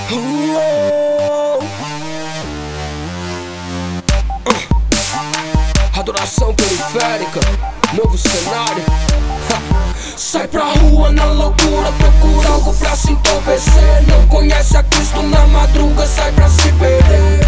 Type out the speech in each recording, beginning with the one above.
Adoração periférica, novo cenário. Sai pra rua na loucura, procura algo pra se entorpecer. Não conhece a Cristo na madruga, sai pra se perder.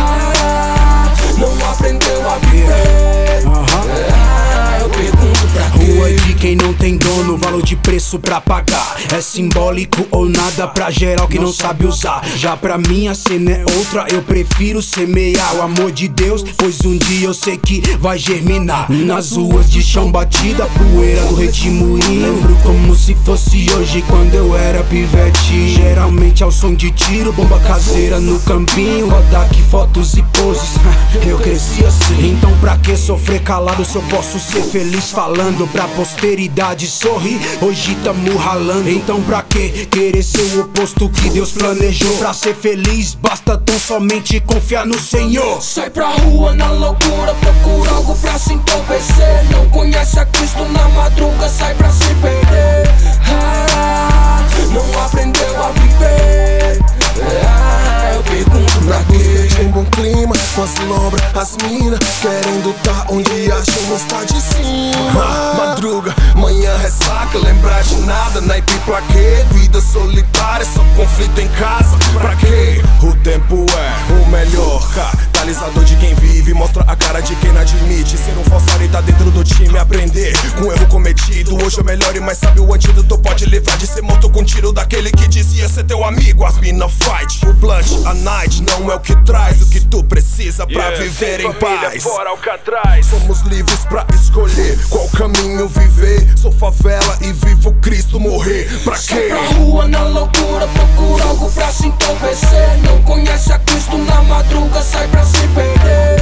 Não aprendeu a viver. Eu pergunto pra quê? Rua de quem não tem dono, valor de preço pra pagar. É simbólico ou nada pra geral que não sabe usar. Já pra mim a cena é outra, eu prefiro semear o amor de Deus, pois um dia eu sei que vai germinar. Nas ruas de chão batida, poeira do Redemoinho. Lembro como se fosse hoje, quando eu era pivete. Geralmente ao som de tiro, bomba caseira no campinho. Kodak, fotos e poses, eu cresci assim. Então pra que sofrer calado se eu posso ser feliz falando? Pra posteridade sorrir, hoje tamo ralando. Então pra que querer ser o oposto que Deus planejou? Pra ser feliz basta tão somente confiar no Senhor. Sai pra rua na loucura, procura algo pra se entorpecer. Não conhece a Cristo na madruga, sai pra se perder. Não aprendeu a viver. Eu pergunto pra quê? Busca de um bom clima, com as lombras, as mina querendo tá onde acham está de cima. Madruga, manhã ressaca, lembrar de nada, naipe pra quê? Vida solitária, só conflito em casa, pra quê? O tempo é o melhor catalisador de quem vive, mostra a cara de quem não admite ser um falsário e tá dentro do time. Aprender com o erro cometido, hoje é melhor e mais sabe o antídoto. Pode livrar de ser morto com tiro daquele que dizia ser teu amigo. As mina fight, o blunt, a night não é o que traz o que tu precisa pra viver em paz. Fora Alcatraz. Somos livres pra escolher qual caminho viver. Sou favela e vivo Cristo morrer. Pra Sai quê? pra rua na loucura, procura algo pra se entorpecer. Não conhece a Cristo na madruga, sai pra se perder.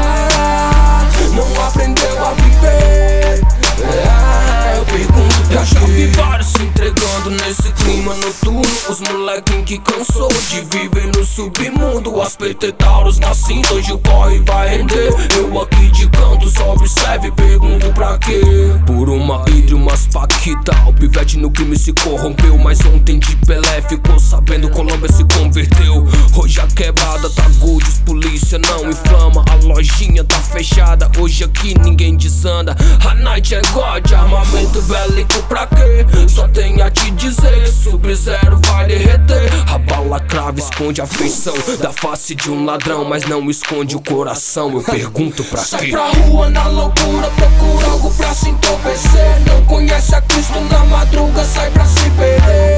Não aprendeu a viver. Eu pergunto pra quê? Eu já vi vários se entregando nesse clima noturno. Os molequinhos que cansou de viver no submundo. As petetauros na cinta, hoje o corre vai render. Eu aqui de canto só observe e pergunto pra quê? Por uma hidra e umas paquita, o pivete no crime se corrompeu. Mas ontem de Pelé ficou sabendo, Colômbia se converteu. Hoje a quebrada tá good, os polícia não inflama. A lojinha tá fechada, hoje aqui ninguém desanda. A night é God, armamento bélico pra quê? Só tem a te dizer que Sub-Zero vai derreter. A bala crava esconde a feição da face de um ladrão, mas não esconde o coração. Eu pergunto pra quê? Sai pra rua na loucura, procura algo pra se entorpecer. Não conhece a Cristo na madruga, sai pra se perder.